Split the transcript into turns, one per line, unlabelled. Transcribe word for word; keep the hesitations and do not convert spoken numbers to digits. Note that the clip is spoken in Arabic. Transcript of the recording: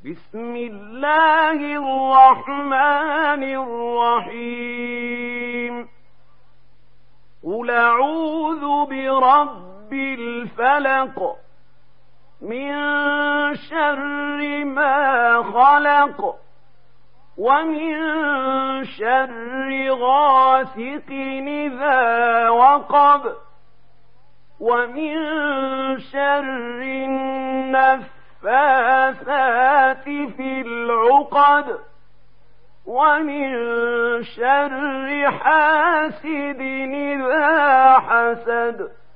بسم الله الرحمن الرحيم قل أعوذ برب الفلق من شر ما خلق ومن شر غاسق إذا وقب ومن شر النفاثات في العقد ومن شر حاسد إذا حسد